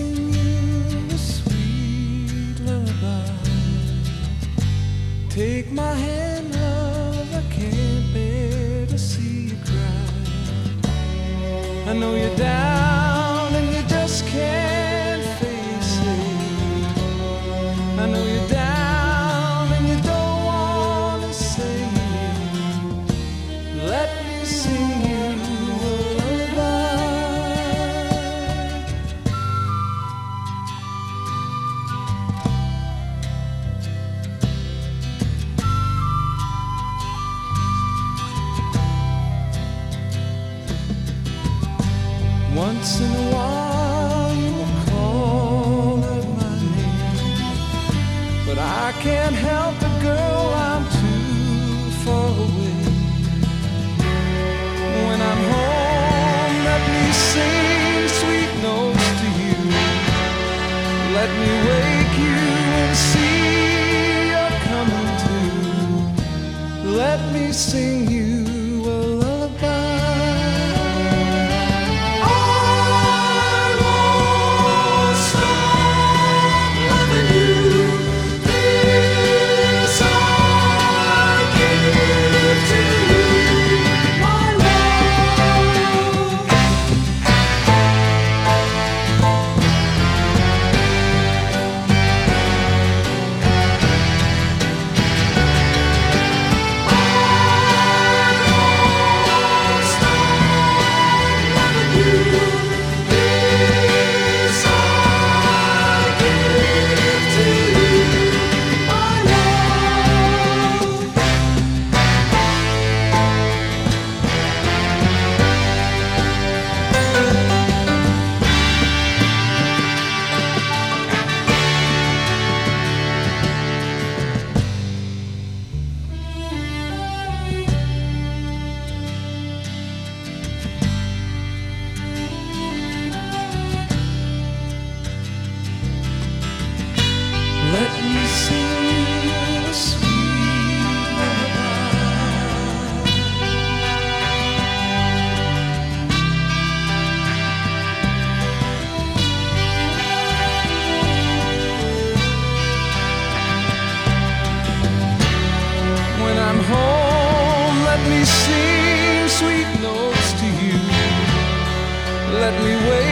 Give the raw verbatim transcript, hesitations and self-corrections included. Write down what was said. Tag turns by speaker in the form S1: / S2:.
S1: sing you a sweet lullaby. Take my hand, love, I can't bear to see you cry. I know you're down and you just can't face it. I know you're down and you don't want to say it. Let me sing you a lullaby. Once in a while you will call out my name, but I can't help it, girl, I'm too far away. When I'm home, let me sing sweet notes to you. Let me wake you and see you're coming to. Let me sing you a lullaby. Let me sing you a sweet lullaby. When I'm home, let me sing sweet notes to you. Let me wait